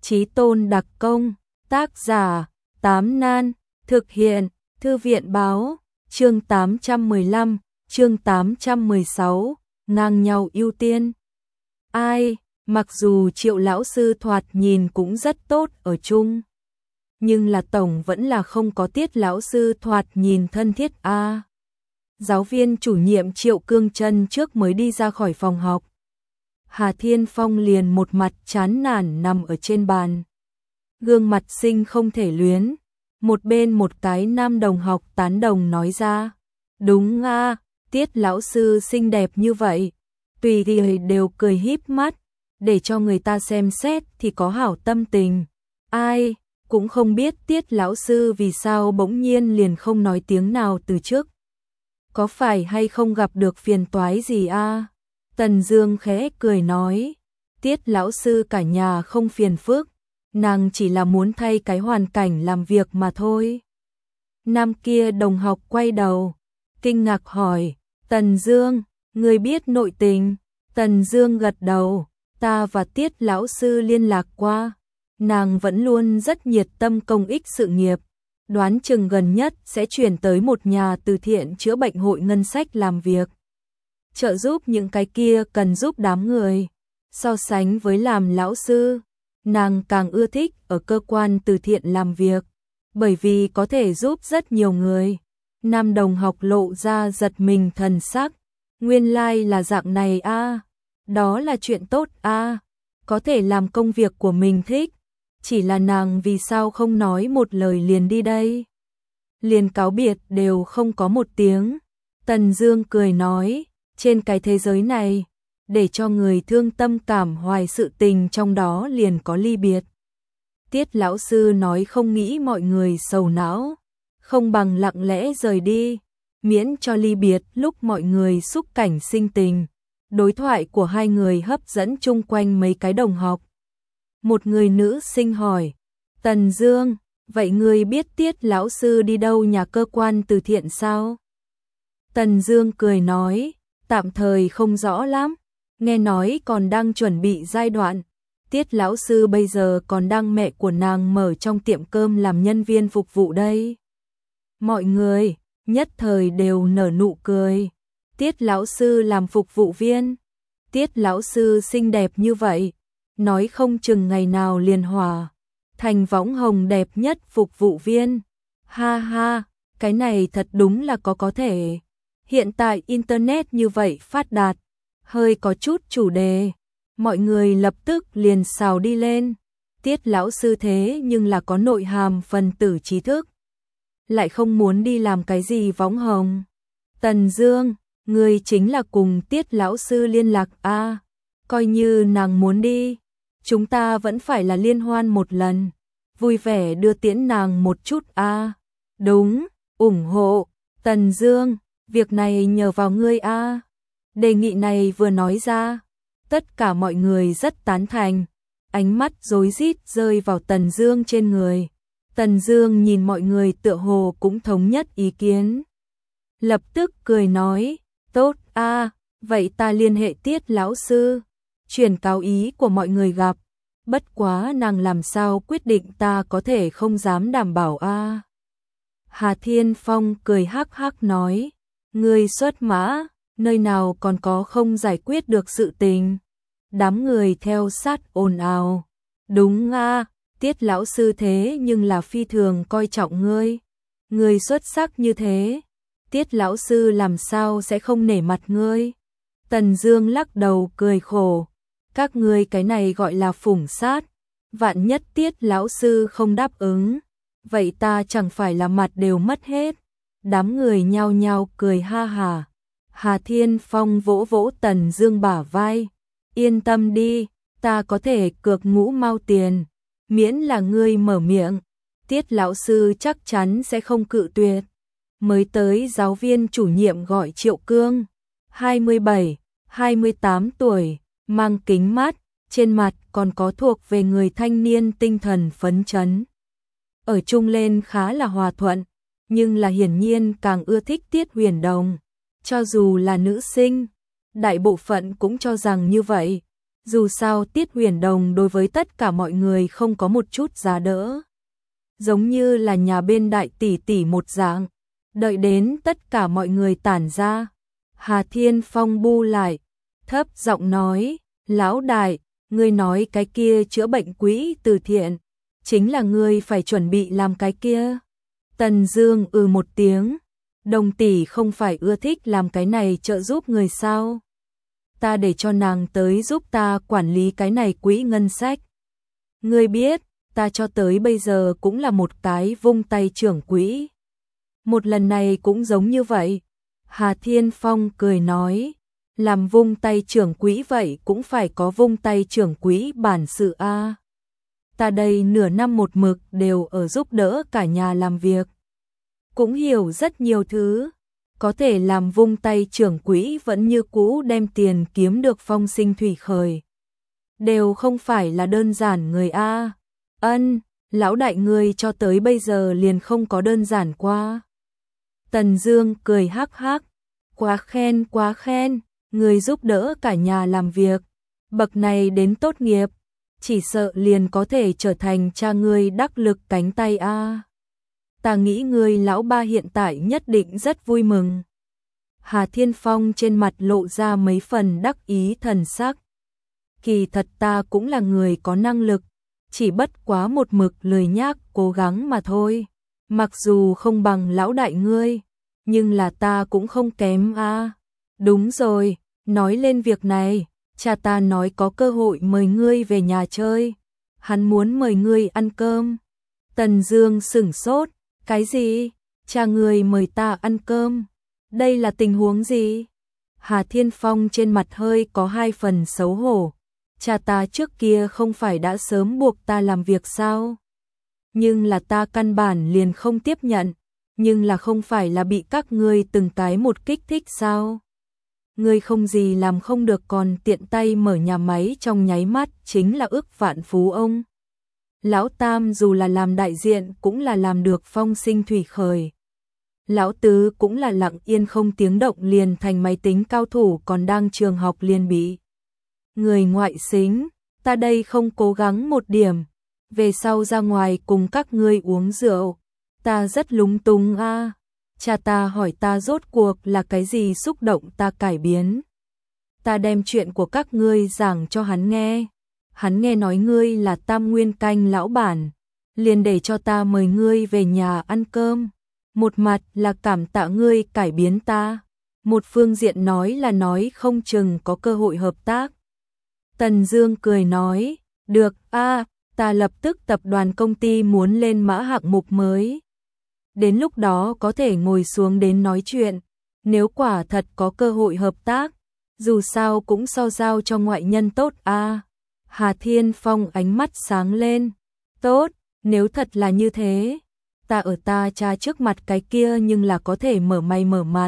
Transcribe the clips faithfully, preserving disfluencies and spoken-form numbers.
Chí tôn đặc công, tác giả, Tám Nan, thực hiện, Thư viện báo, chương tám trăm mười lăm, chương tám trăm mười sáu, ngang nhau ưu tiên. Ai, mặc dù Triệu lão sư thoạt nhìn cũng rất tốt ở chung, nhưng là tổng vẫn là không có Tiết lão sư thoạt nhìn thân thiết a. À. Giáo viên chủ nhiệm Triệu Cương Chân trước mới đi ra khỏi phòng học, Hà Thiên Phong liền một mặt chán nản nằm ở trên bàn. Gương mặt xinh không thể luyến, một bên một cái nam đồng học tán đồng nói ra. Đúng a, Tiết lão sư xinh đẹp như vậy, tùy thì đều cười híp mắt, để cho người ta xem xét thì có hảo tâm tình. Ai, cũng không biết Tiết lão sư vì sao bỗng nhiên liền không nói tiếng nào từ trước. Có phải hay không gặp được phiền toái gì a? À? Tần Dương khẽ cười nói, Tiết lão sư cả nhà không phiền phức, nàng chỉ là muốn thay cái hoàn cảnh làm việc mà thôi. Nam kia đồng học quay đầu, kinh ngạc hỏi, Tần Dương, ngươi biết nội tình? Tần Dương gật đầu, ta và Tiết lão sư liên lạc qua, nàng vẫn luôn rất nhiệt tâm công ích sự nghiệp, đoán chừng gần nhất sẽ chuyển tới một nhà từ thiện chữa bệnh hội ngân sách làm việc, trợ giúp những cái kia cần giúp đám người. So sánh với làm lão sư, nàng càng ưa thích ở cơ quan từ thiện làm việc, bởi vì có thể giúp rất nhiều người. Nam đồng học lộ ra giật mình thần sắc, nguyên lai like là dạng này a, à. Đó là chuyện tốt a, à. Có thể làm công việc của mình thích, chỉ là nàng vì sao không nói một lời liền đi đây, liền cáo biệt đều không có một tiếng. Tần Dương cười nói, trên cái thế giới này, để cho người thương tâm cảm hoài sự tình trong đó liền có ly biệt. Tiết lão sư nói không nghĩ mọi người sầu não, không bằng lặng lẽ rời đi, miễn cho ly biệt lúc mọi người xúc cảnh sinh tình. Đối thoại của hai người hấp dẫn chung quanh mấy cái đồng học. Một người nữ sinh hỏi, Tần Dương, vậy ngươi biết Tiết lão sư đi đâu nhà cơ quan từ thiện sao? Tần Dương cười nói, tạm thời không rõ lắm, nghe nói còn đang chuẩn bị giai đoạn. Tiết lão sư bây giờ còn đang mẹ của nàng mở trong tiệm cơm làm nhân viên phục vụ đây. Mọi người nhất thời đều nở nụ cười. Tiết lão sư làm phục vụ viên, Tiết lão sư xinh đẹp như vậy, nói không chừng ngày nào liền hòa thành võng hồng đẹp nhất phục vụ viên. Ha ha, cái này thật đúng là có có thể. Hiện tại internet như vậy phát đạt, hơi có chút chủ đề, mọi người lập tức liền xào đi lên. Tiết lão sư thế nhưng là có nội hàm phần tử trí thức, lại không muốn đi làm cái gì võng hồng. Tần Dương, ngươi chính là cùng Tiết lão sư liên lạc a, à, coi như nàng muốn đi, chúng ta vẫn phải là liên hoan một lần, vui vẻ đưa tiễn nàng một chút a. À. Đúng, ủng hộ. Tần Dương, việc này nhờ vào ngươi a. À. Đề nghị này vừa nói ra, tất cả mọi người rất tán thành, ánh mắt rối rít rơi vào Tần Dương trên người. Tần Dương nhìn mọi người tựa hồ cũng thống nhất ý kiến, lập tức cười nói, tốt a, à, vậy ta liên hệ Tiết lão sư, truyền cáo ý của mọi người gặp, bất quá nàng làm sao quyết định ta có thể không dám đảm bảo a. À. Hà Thiên Phong cười hắc hắc nói, ngươi xuất mã, nơi nào còn có không giải quyết được sự tình. Đám người theo sát ồn ào, đúng a, à, Tiết lão sư thế nhưng là phi thường coi trọng ngươi, ngươi xuất sắc như thế, Tiết lão sư làm sao sẽ không nể mặt ngươi. Tần Dương lắc đầu cười khổ, các ngươi cái này gọi là phủng sát, vạn nhất Tiết lão sư không đáp ứng, vậy ta chẳng phải là mặt đều mất hết. Đám người nhao nhao cười ha hà. Hà Thiên Phong vỗ vỗ Tần Dương bả vai, yên tâm đi, ta có thể cược ngũ mao tiền, miễn là ngươi mở miệng, Tiết lão sư chắc chắn sẽ không cự tuyệt. Mới tới giáo viên chủ nhiệm gọi Triệu Cương, hai mươi bảy, hai mươi tám tuổi, mang kính mát, trên mặt còn có thuộc về người thanh niên tinh thần phấn chấn. Ở chung lên khá là hòa thuận, nhưng là hiển nhiên càng ưa thích Tiết Huyền Đồng, cho dù là nữ sinh, đại bộ phận cũng cho rằng như vậy. Dù sao Tiết Huyền Đồng đối với tất cả mọi người không có một chút giá đỡ. Giống như là nhà bên đại tỷ tỷ một dạng. Đợi đến tất cả mọi người tản ra, Hà Thiên Phong bu lại, thấp giọng nói, lão đại, ngươi nói cái kia chữa bệnh quỹ từ thiện, chính là ngươi phải chuẩn bị làm cái kia. Tần Dương ừ một tiếng, Đồng tỷ không phải ưa thích làm cái này trợ giúp người sao? Ta để cho nàng tới giúp ta quản lý cái này quỹ ngân sách. Ngươi biết, ta cho tới bây giờ cũng là một cái vung tay trưởng quỹ. Một lần này cũng giống như vậy. Hà Thiên Phong cười nói, làm vung tay trưởng quỹ vậy cũng phải có vung tay trưởng quỹ bản sự a. Ta đây nửa năm một mực đều ở giúp đỡ cả nhà làm việc. Cũng hiểu rất nhiều thứ, có thể làm vung tay trưởng quỹ vẫn như cũ đem tiền kiếm được phong sinh thủy khởi. Đều không phải là đơn giản người a. Ân, lão đại ngươi cho tới bây giờ liền không có đơn giản qua. Tần Dương cười hắc hắc, quá khen quá khen, người giúp đỡ cả nhà làm việc, bậc này đến tốt nghiệp, chỉ sợ liền có thể trở thành cha ngươi đắc lực cánh tay a. Ta nghĩ ngươi lão ba hiện tại nhất định rất vui mừng. Hà Thiên Phong trên mặt lộ ra mấy phần đắc ý thần sắc. Kỳ thật ta cũng là người có năng lực, chỉ bất quá một mực lười nhác cố gắng mà thôi. Mặc dù không bằng lão đại ngươi, nhưng là ta cũng không kém a. Đúng rồi, nói lên việc này, cha ta nói có cơ hội mời ngươi về nhà chơi. Hắn muốn mời ngươi ăn cơm. Tần Dương sửng sốt, cái gì? Cha ngươi mời ta ăn cơm? Đây là tình huống gì? Hà Thiên Phong trên mặt hơi có hai phần xấu hổ. Cha ta trước kia không phải đã sớm buộc ta làm việc sao? Nhưng là ta căn bản liền không tiếp nhận. Nhưng là không phải là bị các ngươi từng cái một kích thích sao? Ngươi không gì làm không được còn tiện tay mở nhà máy trong nháy mắt chính là ước vạn phú ông. Lão Tam dù là làm đại diện cũng là làm được phong sinh thủy khởi. Lão Tứ cũng là lặng yên không tiếng động liền thành máy tính cao thủ còn đang trường học liền bị người ngoại xính. Ta đây không cố gắng một điểm, về sau ra ngoài cùng các ngươi uống rượu, ta rất lúng túng a. À. Cha ta hỏi ta rốt cuộc là cái gì xúc động ta cải biến. Ta đem chuyện của các ngươi giảng cho hắn nghe. Hắn nghe nói ngươi là Tam Nguyên Canh lão bản, liền để cho ta mời ngươi về nhà ăn cơm. Một mặt là cảm tạ ngươi cải biến ta, một phương diện nói là nói không chừng có cơ hội hợp tác. Tần Dương cười nói, được a, ta lập tức tập đoàn công ty muốn lên mã hạng mục mới. Đến lúc đó có thể ngồi xuống đến nói chuyện, nếu quả thật có cơ hội hợp tác, dù sao cũng so giao cho ngoại nhân tốt a. Hà Thiên Phong ánh mắt sáng lên, tốt, nếu thật là như thế, ta ở ta cha trước mặt cái kia nhưng là có thể mở mày mở mặt.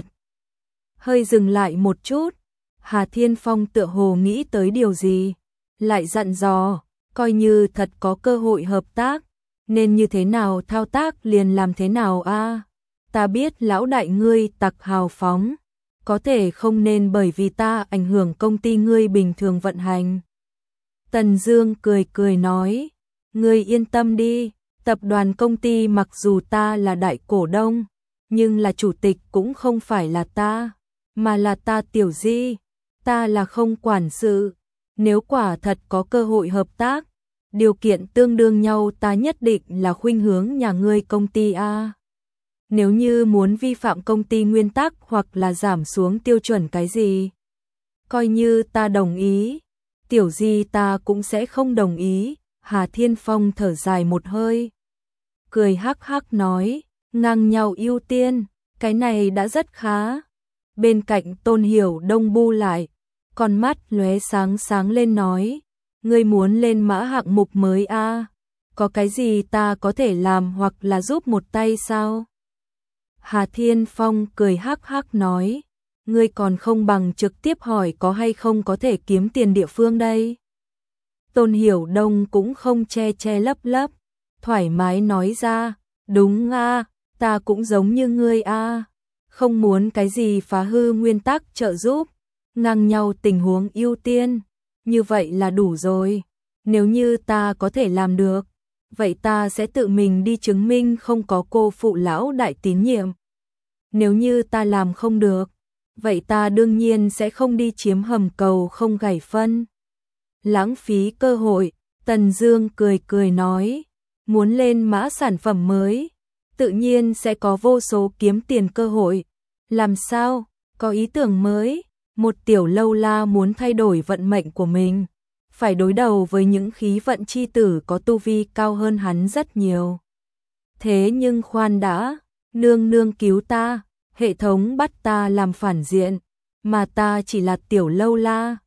Hơi dừng lại một chút, Hà Thiên Phong tựa hồ nghĩ tới điều gì, lại dặn dò, coi như thật có cơ hội hợp tác, nên như thế nào thao tác liền làm thế nào a. Ta biết lão đại ngươi tặc hào phóng, có thể không nên bởi vì ta ảnh hưởng công ty ngươi bình thường vận hành. Tần Dương cười cười nói, ngươi yên tâm đi, tập đoàn công ty mặc dù ta là đại cổ đông, nhưng là chủ tịch cũng không phải là ta, mà là ta Tiểu Di, ta là không quản sự. Nếu quả thật có cơ hội hợp tác, điều kiện tương đương nhau ta nhất định là khuynh hướng nhà ngươi công ty a. Nếu như muốn vi phạm công ty nguyên tắc hoặc là giảm xuống tiêu chuẩn cái gì, coi như ta đồng ý, Tiểu Di ta cũng sẽ không đồng ý. Hà Thiên Phong thở dài một hơi, cười hắc hắc nói, ngang nhau ưu tiên, cái này đã rất khá. Bên cạnh Tôn Hiểu Đông bu lại, con mắt lóe sáng sáng lên nói, ngươi muốn lên mã hạng mục mới a? À? Có cái gì ta có thể làm hoặc là giúp một tay sao? Hà Thiên Phong cười hắc hắc nói, ngươi còn không bằng trực tiếp hỏi có hay không có thể kiếm tiền địa phương đây. Tôn Hiểu Đông cũng không che che lấp lấp, thoải mái nói ra, đúng a, à, ta cũng giống như ngươi a, à, không muốn cái gì phá hư nguyên tắc trợ giúp, ngang nhau tình huống ưu tiên, như vậy là đủ rồi. Nếu như ta có thể làm được, vậy ta sẽ tự mình đi chứng minh không có cô phụ lão đại tín nhiệm. Nếu như ta làm không được, vậy ta đương nhiên sẽ không đi chiếm hầm cầu không gảy phân. Lãng phí cơ hội, Tần Dương cười cười nói, muốn lên mã sản phẩm mới, tự nhiên sẽ có vô số kiếm tiền cơ hội. Làm sao, có ý tưởng mới, một tiểu lâu la muốn thay đổi vận mệnh của mình, phải đối đầu với những khí vận chi tử có tu vi cao hơn hắn rất nhiều. Thế nhưng khoan đã, nương nương cứu ta, hệ thống bắt ta làm phản diện, mà ta chỉ là tiểu lâu la,